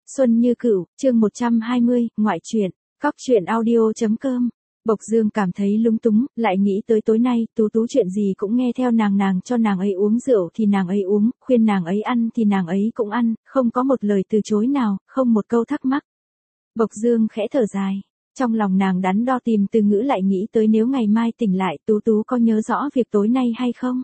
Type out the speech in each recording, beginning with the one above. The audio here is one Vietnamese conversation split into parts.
Xuân Như Cửu, chương 120, ngoại truyện, Cóc truyện audio.com. Bộc Dương cảm thấy lúng túng, lại nghĩ tới tối nay, Tú chuyện gì cũng nghe theo nàng cho nàng ấy uống rượu thì nàng ấy uống, khuyên nàng ấy ăn thì nàng ấy cũng ăn, không có một lời từ chối nào, không một câu thắc mắc. Bộc Dương khẽ thở dài, trong lòng nàng đắn đo tìm từ ngữ lại nghĩ tới nếu ngày mai tỉnh lại, Tú có nhớ rõ việc tối nay hay không?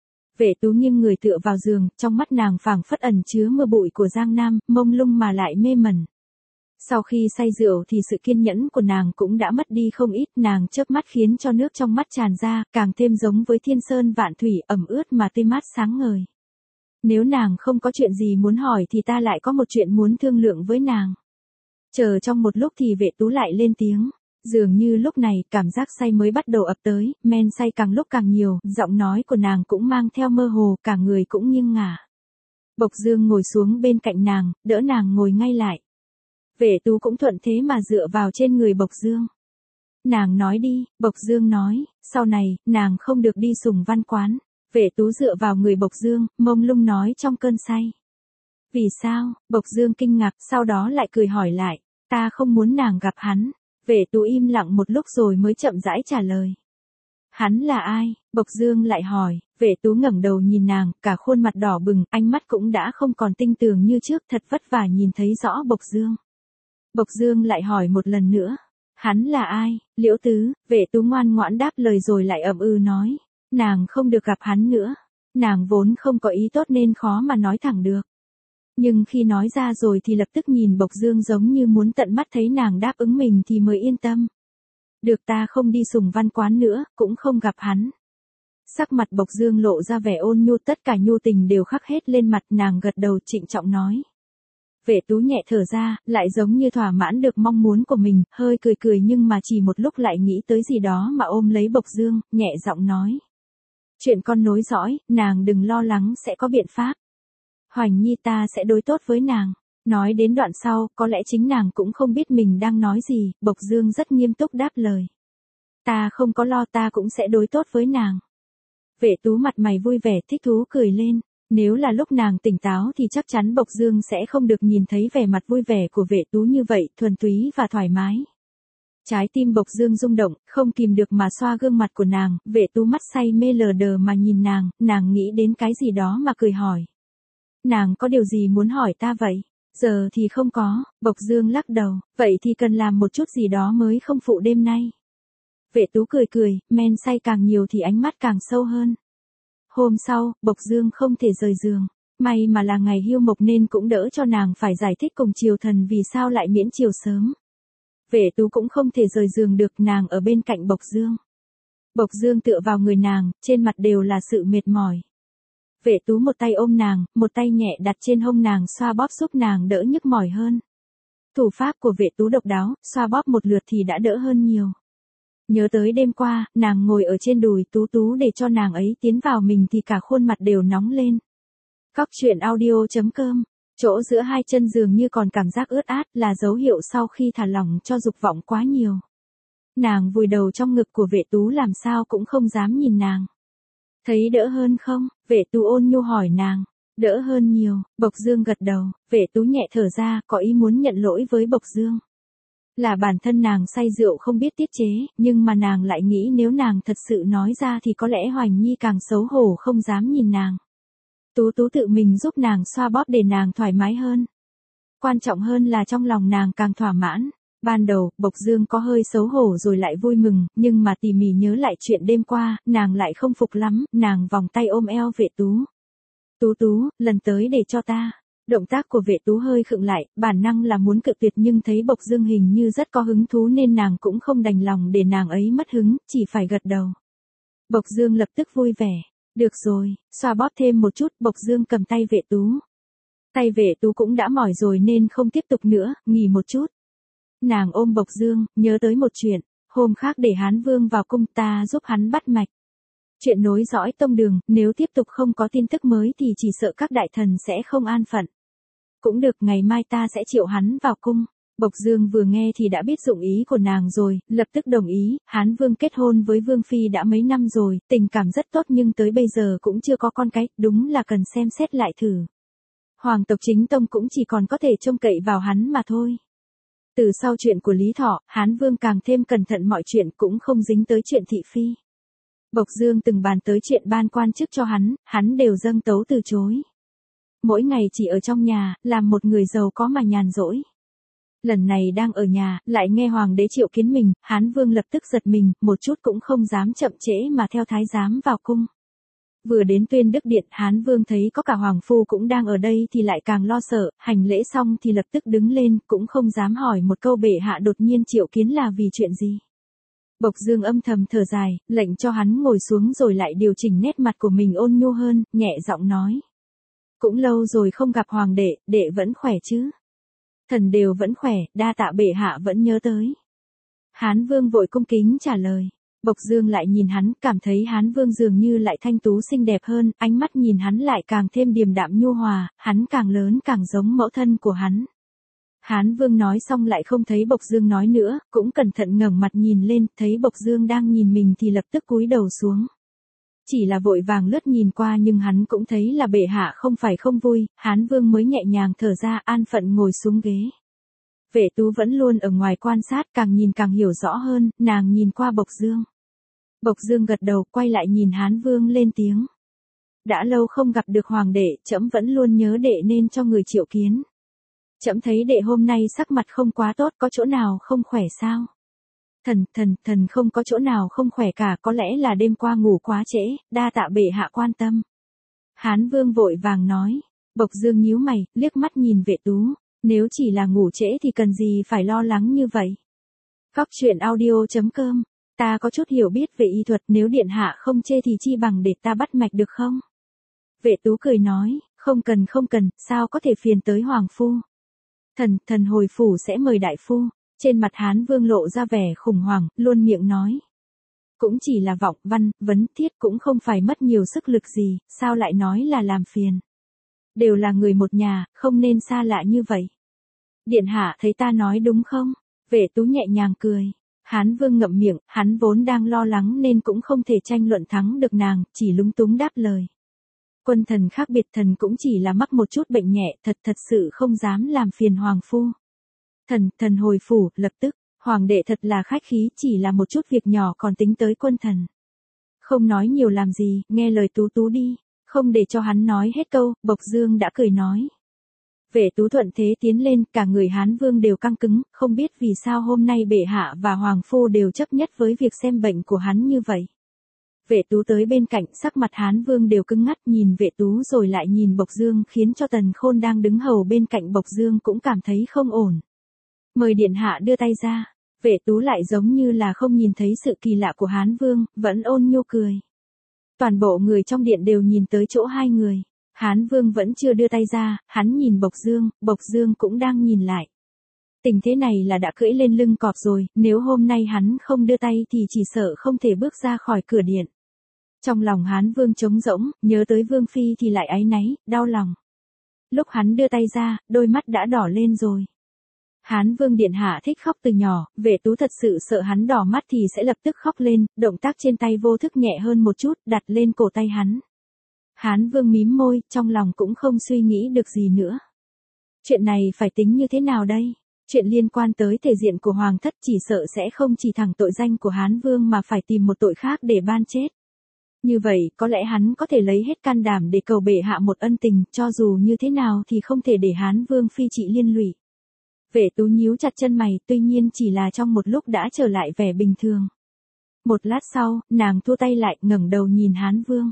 Vệ Tú nghiêng người tựa vào giường, trong mắt nàng phảng phất ẩn chứa mưa bụi của Giang Nam, mông lung mà lại mê mẩn. Sau khi say rượu thì sự kiên nhẫn của nàng cũng đã mất đi không ít, nàng chớp mắt khiến cho nước trong mắt tràn ra, càng thêm giống với thiên sơn vạn thủy, ẩm ướt mà tươi mát sáng ngời. Nếu nàng không có chuyện gì muốn hỏi thì ta lại có một chuyện muốn thương lượng với nàng. Chờ trong một lúc thì Vệ Tú lại lên tiếng. Dường như lúc này, cảm giác say mới bắt đầu ập tới, men say càng lúc càng nhiều, giọng nói của nàng cũng mang theo mơ hồ, cả người cũng nghiêng ngả. Bộc Dương ngồi xuống bên cạnh nàng, đỡ nàng ngồi ngay lại. Vệ Tú cũng thuận thế mà dựa vào trên người Bộc Dương. Nàng nói đi, Bộc Dương nói, sau này, nàng không được đi Sùng Văn quán. Vệ Tú dựa vào người Bộc Dương, mông lung nói trong cơn say. Vì sao? Bộc Dương kinh ngạc, sau đó lại cười hỏi lại, ta không muốn nàng gặp hắn. Vệ Tú im lặng một lúc rồi mới chậm rãi trả lời. Hắn là ai? Bộc Dương lại hỏi. Vệ Tú ngẩng đầu nhìn nàng, cả khuôn mặt đỏ bừng, ánh mắt cũng đã không còn tinh tường như trước, thật vất vả nhìn thấy rõ Bộc Dương. Bộc Dương lại hỏi một lần nữa. Hắn là ai? Liễu Tứ. Vệ Tú ngoan ngoãn đáp lời rồi lại ậm ừ nói. Nàng không được gặp hắn nữa. Nàng vốn không có ý tốt nên khó mà nói thẳng được. Nhưng khi nói ra rồi thì lập tức nhìn Bộc Dương giống như muốn tận mắt thấy nàng đáp ứng mình thì mới yên tâm. Được, ta không đi Sùng Văn quán nữa, cũng không gặp hắn. Sắc mặt Bộc Dương lộ ra vẻ ôn nhu, tất cả nhu tình đều khắc hết lên mặt, nàng gật đầu trịnh trọng nói. Vệ Tú nhẹ thở ra, lại giống như thỏa mãn được mong muốn của mình, hơi cười nhưng mà chỉ một lúc lại nghĩ tới gì đó mà ôm lấy Bộc Dương, nhẹ giọng nói. Chuyện con nối dõi, nàng đừng lo lắng, sẽ có biện pháp. Hoành Nhi ta sẽ đối tốt với nàng. Nói đến đoạn sau, có lẽ chính nàng cũng không biết mình đang nói gì, Bộc Dương rất nghiêm túc đáp lời. Ta không có lo, ta cũng sẽ đối tốt với nàng. Vệ Tú mặt mày vui vẻ thích thú cười lên. Nếu là lúc nàng tỉnh táo thì chắc chắn Bộc Dương sẽ không được nhìn thấy vẻ mặt vui vẻ của Vệ Tú như vậy, thuần túy và thoải mái. Trái tim Bộc Dương rung động, không kìm được mà xoa gương mặt của nàng, Vệ Tú mắt say mê lờ đờ mà nhìn nàng nghĩ đến cái gì đó mà cười hỏi. Nàng có điều gì muốn hỏi ta vậy? Giờ thì không có, Bộc Dương lắc đầu, vậy thì cần làm một chút gì đó mới không phụ đêm nay. Vệ Tú cười, men say càng nhiều thì ánh mắt càng sâu hơn. Hôm sau, Bộc Dương không thể rời giường, may mà là ngày hưu mộc nên cũng đỡ cho nàng phải giải thích cùng Triều Thần vì sao lại miễn chiều sớm. Vệ Tú cũng không thể rời giường được, nàng ở bên cạnh Bộc Dương. Bộc Dương tựa vào người nàng, trên mặt đều là sự mệt mỏi. Vệ Tú một tay ôm nàng, một tay nhẹ đặt trên hông nàng xoa bóp giúp nàng đỡ nhức mỏi hơn. Thủ pháp của Vệ Tú độc đáo, xoa bóp một lượt thì đã đỡ hơn nhiều. Nhớ tới đêm qua, nàng ngồi ở trên đùi Tú để cho nàng ấy tiến vào mình thì cả khuôn mặt đều nóng lên. Cóc truyện audio.com. Chỗ giữa hai chân dường như còn cảm giác ướt át, là dấu hiệu sau khi thả lỏng cho dục vọng quá nhiều. Nàng vùi đầu trong ngực của Vệ Tú làm sao cũng không dám nhìn nàng. Thấy đỡ hơn không? Vệ Tú ôn nhu hỏi nàng. Đỡ hơn nhiều, Bộc Dương gật đầu. Vệ Tú nhẹ thở ra, có ý muốn nhận lỗi với Bộc Dương. Là bản thân nàng say rượu không biết tiết chế, nhưng mà nàng lại nghĩ nếu nàng thật sự nói ra thì có lẽ Hoành Nhi càng xấu hổ không dám nhìn nàng. Tú tự mình giúp nàng xoa bóp để nàng thoải mái hơn. Quan trọng hơn là trong lòng nàng càng thỏa mãn. Ban đầu, Bộc Dương có hơi xấu hổ rồi lại vui mừng, nhưng mà tỉ mỉ nhớ lại chuyện đêm qua, nàng lại không phục lắm, nàng vòng tay ôm eo Vệ Tú. Tú, lần tới để cho ta. Động tác của Vệ Tú hơi khựng lại, bản năng là muốn cự tuyệt nhưng thấy Bộc Dương hình như rất có hứng thú nên nàng cũng không đành lòng để nàng ấy mất hứng, chỉ phải gật đầu. Bộc Dương lập tức vui vẻ. Được rồi, xoa bóp thêm một chút, Bộc Dương cầm tay Vệ Tú. Tay Vệ Tú cũng đã mỏi rồi nên không tiếp tục nữa, nghỉ một chút. Nàng ôm Bộc Dương, nhớ tới một chuyện, hôm khác để Hán Vương vào cung ta giúp hắn bắt mạch. Chuyện nối dõi tông đường, nếu tiếp tục không có tin tức mới thì chỉ sợ các đại thần sẽ không an phận. Cũng được, ngày mai ta sẽ triệu hắn vào cung. Bộc Dương vừa nghe thì đã biết dụng ý của nàng rồi, lập tức đồng ý. Hán Vương kết hôn với Vương Phi đã mấy năm rồi, tình cảm rất tốt nhưng tới bây giờ cũng chưa có con cái, đúng là cần xem xét lại thử. Hoàng tộc chính tông cũng chỉ còn có thể trông cậy vào hắn mà thôi. Từ sau chuyện của Lý Thọ, Hán Vương càng thêm cẩn thận mọi chuyện cũng không dính tới chuyện thị phi. Bộc Dương từng bàn tới chuyện ban quan chức cho hắn đều dâng tấu từ chối. Mỗi ngày chỉ ở trong nhà, làm một người giàu có mà nhàn rỗi. Lần này đang ở nhà, lại nghe hoàng đế triệu kiến mình, Hán Vương lập tức giật mình, một chút cũng không dám chậm trễ mà theo thái giám vào cung. Vừa đến Tuyên Đức Điện, Hán Vương thấy có cả hoàng phu cũng đang ở đây thì lại càng lo sợ, hành lễ xong thì lập tức đứng lên, cũng không dám hỏi một câu bệ hạ đột nhiên triệu kiến là vì chuyện gì. Bộc Dương âm thầm thở dài, lệnh cho hắn ngồi xuống rồi lại điều chỉnh nét mặt của mình ôn nhu hơn, nhẹ giọng nói. Cũng lâu rồi không gặp hoàng đệ vẫn khỏe chứ? Thần đều vẫn khỏe, đa tạ bệ hạ vẫn nhớ tới. Hán Vương vội cung kính trả lời. Bộc Dương lại nhìn hắn, cảm thấy Hán Vương dường như lại thanh tú xinh đẹp hơn, ánh mắt nhìn hắn lại càng thêm điềm đạm nhu hòa, hắn càng lớn càng giống mẫu thân của hắn. Hán Vương nói xong lại không thấy Bộc Dương nói nữa, cũng cẩn thận ngẩng mặt nhìn lên, thấy Bộc Dương đang nhìn mình thì lập tức cúi đầu xuống. Chỉ là vội vàng lướt nhìn qua nhưng hắn cũng thấy là bệ hạ không phải không vui, Hán Vương mới nhẹ nhàng thở ra an phận ngồi xuống ghế. Vệ Tú vẫn luôn ở ngoài quan sát, càng nhìn càng hiểu rõ hơn, nàng nhìn qua Bộc Dương. Bộc Dương gật đầu, quay lại nhìn Hán Vương lên tiếng. Đã lâu không gặp được hoàng đệ, trẫm vẫn luôn nhớ đệ nên cho người triệu kiến. Trẫm thấy đệ hôm nay sắc mặt không quá tốt, có chỗ nào không khỏe sao? Thần không có chỗ nào không khỏe cả, có lẽ là đêm qua ngủ quá trễ, đa tạ bệ hạ quan tâm. Hán Vương vội vàng nói. Bộc Dương nhíu mày, liếc mắt nhìn Vệ Tú, nếu chỉ là ngủ trễ thì cần gì phải lo lắng như vậy. Góc truyện audio.com, ta có chút hiểu biết về y thuật, nếu điện hạ không chê thì chi bằng để ta bắt mạch được không? Vệ Tú cười nói, không cần, sao có thể phiền tới hoàng phu. Thần hồi phủ sẽ mời đại phu. Trên mặt Hán Vương lộ ra vẻ khủng hoảng, luôn miệng nói. Cũng chỉ là vọng văn, vấn thiết cũng không phải mất nhiều sức lực gì, sao lại nói là làm phiền. Đều là người một nhà, không nên xa lạ như vậy. Điện hạ thấy ta nói đúng không? Vệ Tú nhẹ nhàng cười. Hán Vương ngậm miệng, hắn vốn đang lo lắng nên cũng không thể tranh luận thắng được nàng, chỉ lúng túng đáp lời. Quân thần khác biệt, thần cũng chỉ là mắc một chút bệnh nhẹ, thật sự không dám làm phiền hoàng phu. Thần hồi phủ, lập tức, hoàng đệ thật là khách khí, chỉ là một chút việc nhỏ còn tính tới quân thần. Không nói nhiều làm gì, nghe lời Tú đi, không để cho hắn nói hết câu, Bộc Dương đã cười nói. Vệ Tú thuận thế tiến lên, cả người Hán Vương đều căng cứng, không biết vì sao hôm nay bệ hạ và hoàng phu đều chấp nhất với việc xem bệnh của hắn như vậy. Vệ Tú tới bên cạnh, sắc mặt Hán Vương đều cứng ngắt, nhìn Vệ Tú rồi lại nhìn Bộc Dương, khiến cho Tần Khôn đang đứng hầu bên cạnh Bộc Dương cũng cảm thấy không ổn. Mời điện hạ đưa tay ra. Vệ Tú lại giống như là không nhìn thấy sự kỳ lạ của Hán Vương, vẫn ôn nhu cười. Toàn bộ người trong điện đều nhìn tới chỗ hai người. Hán Vương vẫn chưa đưa tay ra, hắn nhìn Bộc Dương cũng đang nhìn lại. Tình thế này là đã cưỡi lên lưng cọp rồi, nếu hôm nay hắn không đưa tay thì chỉ sợ không thể bước ra khỏi cửa điện. Trong lòng Hán Vương trống rỗng, nhớ tới Vương Phi thì lại áy náy, đau lòng. Lúc hắn đưa tay ra, đôi mắt đã đỏ lên rồi. Hán Vương điện hạ thích khóc từ nhỏ, Vệ Tú thật sự sợ hắn đỏ mắt thì sẽ lập tức khóc lên, động tác trên tay vô thức nhẹ hơn một chút, đặt lên cổ tay hắn. Hán Vương mím môi, trong lòng cũng không suy nghĩ được gì nữa. Chuyện này phải tính như thế nào đây? Chuyện liên quan tới thể diện của hoàng thất chỉ sợ sẽ không chỉ thẳng tội danh của Hán Vương mà phải tìm một tội khác để ban chết. Như vậy, có lẽ hắn có thể lấy hết can đảm để cầu bệ hạ một ân tình, cho dù như thế nào thì không thể để Hán Vương phi trị liên lụy. Vệ Tú nhíu chặt chân mày, tuy nhiên chỉ là trong một lúc đã trở lại vẻ bình thường. Một lát sau, nàng thu tay lại, ngẩng đầu nhìn Hán Vương.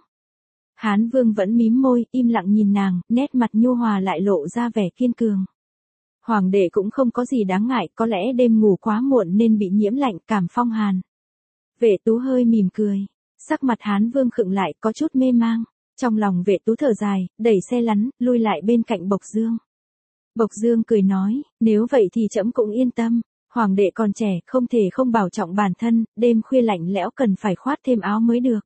Hán Vương vẫn mím môi, im lặng nhìn nàng, nét mặt nhu hòa lại lộ ra vẻ kiên cường. Hoàng đệ cũng không có gì đáng ngại, có lẽ đêm ngủ quá muộn nên bị nhiễm lạnh, cảm phong hàn. Vệ Tú hơi mỉm cười, sắc mặt Hán Vương khựng lại, có chút mê mang. Trong lòng Vệ Tú thở dài, đẩy xe lắn, lui lại bên cạnh Bộc Dương. Bộc Dương cười nói, nếu vậy thì trẫm cũng yên tâm, hoàng đệ còn trẻ, không thể không bảo trọng bản thân, đêm khuya lạnh lẽo cần phải khoát thêm áo mới được.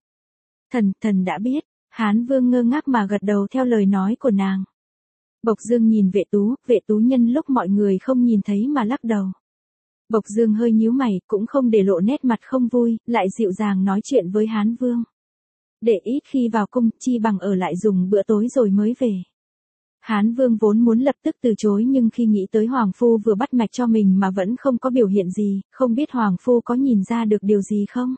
Thần đã biết. Hán Vương ngơ ngác mà gật đầu theo lời nói của nàng. Bộc Dương nhìn Vệ Tú nhân lúc mọi người không nhìn thấy mà lắc đầu. Bộc Dương hơi nhíu mày, cũng không để lộ nét mặt không vui, lại dịu dàng nói chuyện với Hán Vương. Để ít khi vào cung, chi bằng ở lại dùng bữa tối rồi mới về. Hán Vương vốn muốn lập tức từ chối nhưng khi nghĩ tới Hoàng Phu vừa bắt mạch cho mình mà vẫn không có biểu hiện gì, không biết Hoàng Phu có nhìn ra được điều gì không?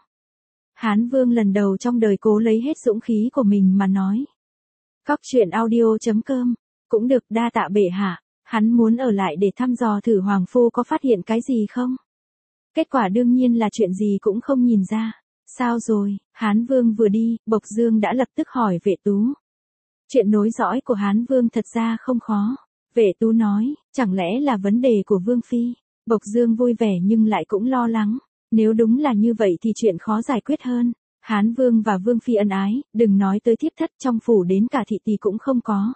Hán Vương lần đầu trong đời cố lấy hết dũng khí của mình mà nói. Cóc truyện audio.com, cũng được, đa tạ bệ hạ. Hắn muốn ở lại để thăm dò thử Hoàng Phu có phát hiện cái gì không? Kết quả đương nhiên là chuyện gì cũng không nhìn ra. Sao rồi? Hán Vương vừa đi, Bộc Dương đã lập tức hỏi Vệ Tú. Chuyện nối dõi của Hán Vương thật ra không khó. Vệ Tú nói, chẳng lẽ là vấn đề của Vương Phi? Bộc Dương vui vẻ nhưng lại cũng lo lắng. Nếu đúng là như vậy thì chuyện khó giải quyết hơn. Hán Vương và Vương Phi ân ái, đừng nói tới thiếp thất, trong phủ đến cả thị tỳ cũng không có.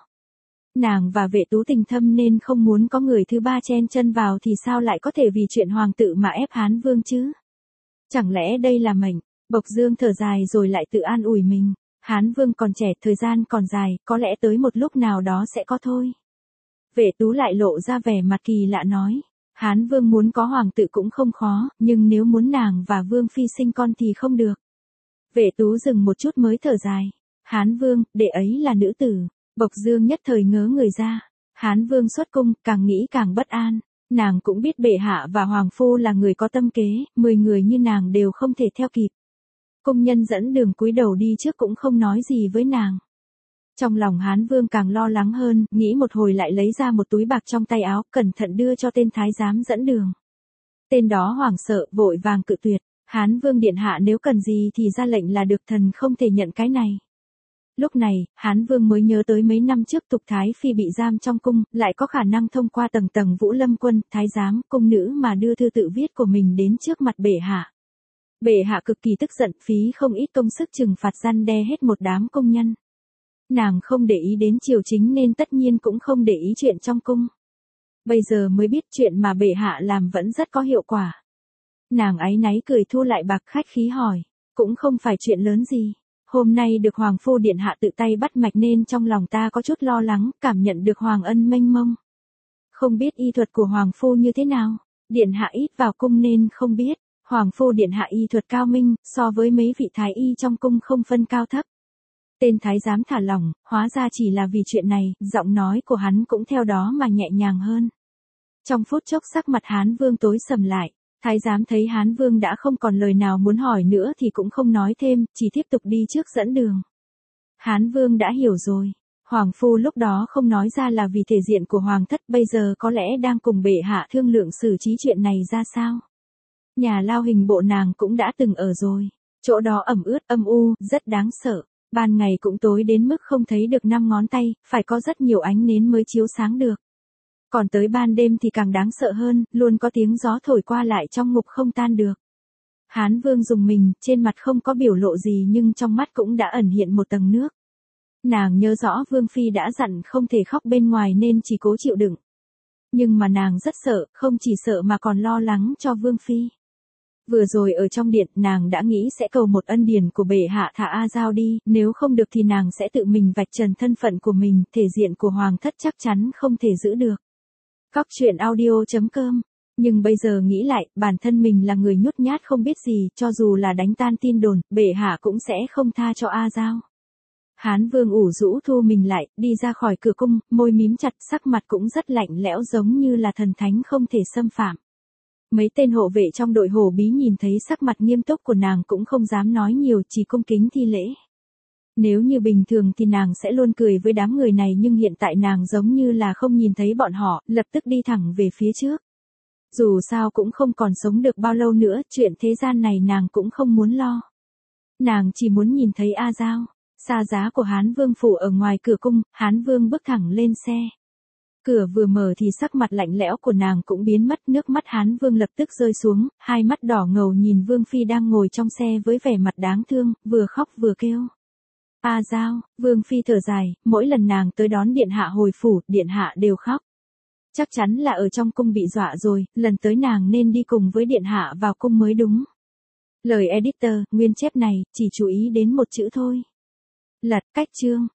Nàng và Vệ Tú tình thâm nên không muốn có người thứ ba chen chân vào thì sao lại có thể vì chuyện hoàng tự mà ép Hán Vương chứ? Chẳng lẽ đây là mệnh? Bộc Dương thở dài rồi lại tự an ủi mình. Hán Vương còn trẻ, thời gian còn dài, có lẽ tới một lúc nào đó sẽ có thôi. Vệ Tú lại lộ ra vẻ mặt kỳ lạ nói. Hán Vương muốn có hoàng tự cũng không khó, nhưng nếu muốn nàng và Vương Phi sinh con thì không được. Vệ Tú dừng một chút mới thở dài. Hán Vương, đệ ấy là nữ tử. Bộc Dương nhất thời ngớ người ra. Hán Vương xuất cung, càng nghĩ càng bất an. Nàng cũng biết bệ hạ và Hoàng Phu là người có tâm kế, 10 người như nàng đều không thể theo kịp. Cung nhân dẫn đường cúi đầu đi trước cũng không nói gì với nàng. Trong lòng Hán Vương càng lo lắng hơn, nghĩ một hồi lại lấy ra một túi bạc trong tay áo, cẩn thận đưa cho tên thái giám dẫn đường. Tên đó hoảng sợ, vội vàng cự tuyệt. Hán Vương điện hạ nếu cần gì thì ra lệnh là được, thần không thể nhận cái này. Lúc này, Hán Vương mới nhớ tới mấy năm trước Tục Thái Phi bị giam trong cung, lại có khả năng thông qua tầng tầng Vũ Lâm quân, thái giám, cung nữ mà đưa thư tự viết của mình đến trước mặt bệ hạ. Bệ hạ cực kỳ tức giận, phí không ít công sức trừng phạt răn đe hết một đám công nhân. Nàng không để ý đến triều chính nên tất nhiên cũng không để ý chuyện trong cung. Bây giờ mới biết chuyện mà bệ hạ làm vẫn rất có hiệu quả. Nàng áy náy cười thu lại bạc, khách khí hỏi, cũng không phải chuyện lớn gì. Hôm nay được Hoàng Phu điện hạ tự tay bắt mạch nên trong lòng ta có chút lo lắng, cảm nhận được Hoàng ân mênh mông. Không biết y thuật của Hoàng Phu như thế nào, điện hạ ít vào cung nên không biết. Hoàng Phu điện hạ y thuật cao minh, so với mấy vị thái y trong cung không phân cao thấp. Tên thái giám thả lỏng, hóa ra chỉ là vì chuyện này, giọng nói của hắn cũng theo đó mà nhẹ nhàng hơn. Trong phút chốc sắc mặt Hán Vương tối sầm lại. Thái giám thấy Hán Vương đã không còn lời nào muốn hỏi nữa thì cũng không nói thêm, chỉ tiếp tục đi trước dẫn đường. Hán Vương đã hiểu rồi. Hoàng Phu lúc đó không nói ra là vì thể diện của Hoàng thất, bây giờ có lẽ đang cùng bệ hạ thương lượng xử trí chuyện này ra sao. Nhà lao hình bộ nàng cũng đã từng ở rồi. Chỗ đó ẩm ướt âm u, rất đáng sợ. Ban ngày cũng tối đến mức không thấy được 5 ngón tay, phải có rất nhiều ánh nến mới chiếu sáng được. Còn tới ban đêm thì càng đáng sợ hơn, luôn có tiếng gió thổi qua lại trong ngục không tan được. Hán Vương rùng mình, trên mặt không có biểu lộ gì nhưng trong mắt cũng đã ẩn hiện một tầng nước. Nàng nhớ rõ Vương Phi đã dặn không thể khóc bên ngoài nên chỉ cố chịu đựng. Nhưng mà nàng rất sợ, không chỉ sợ mà còn lo lắng cho Vương Phi. Vừa rồi ở trong điện, nàng đã nghĩ sẽ cầu một ân điển của bệ hạ thả A Giao đi, nếu không được thì nàng sẽ tự mình vạch trần thân phận của mình, thể diện của Hoàng thất chắc chắn không thể giữ được. Cóc truyện audio.com. Nhưng bây giờ nghĩ lại, bản thân mình là người nhút nhát không biết gì, cho dù là đánh tan tin đồn, bệ hạ cũng sẽ không tha cho A Giao. Hán Vương ủ rũ thu mình lại, đi ra khỏi cửa cung, môi mím chặt, sắc mặt cũng rất lạnh lẽo giống như là thần thánh không thể xâm phạm. Mấy tên hộ vệ trong đội Hổ Bí nhìn thấy sắc mặt nghiêm túc của nàng cũng không dám nói nhiều, chỉ cung kính thi lễ. Nếu như bình thường thì nàng sẽ luôn cười với đám người này nhưng hiện tại nàng giống như là không nhìn thấy bọn họ, lập tức đi thẳng về phía trước. Dù sao cũng không còn sống được bao lâu nữa, chuyện thế gian này nàng cũng không muốn lo. Nàng chỉ muốn nhìn thấy A Giao. Xa giá của Hán Vương phủ ở ngoài cửa cung, Hán Vương bước thẳng lên xe. Cửa vừa mở thì sắc mặt lạnh lẽo của nàng cũng biến mất, nước mắt Hán Vương lập tức rơi xuống, hai mắt đỏ ngầu nhìn Vương Phi đang ngồi trong xe với vẻ mặt đáng thương, vừa khóc vừa kêu. A Giao, Vương Phi thở dài, mỗi lần nàng tới đón điện hạ hồi phủ, điện hạ đều khóc. Chắc chắn là ở trong cung bị dọa rồi, lần tới nàng nên đi cùng với điện hạ vào cung mới đúng. Lời editor, nguyên chép này, chỉ chú ý đến một chữ thôi. Lật, cách chương.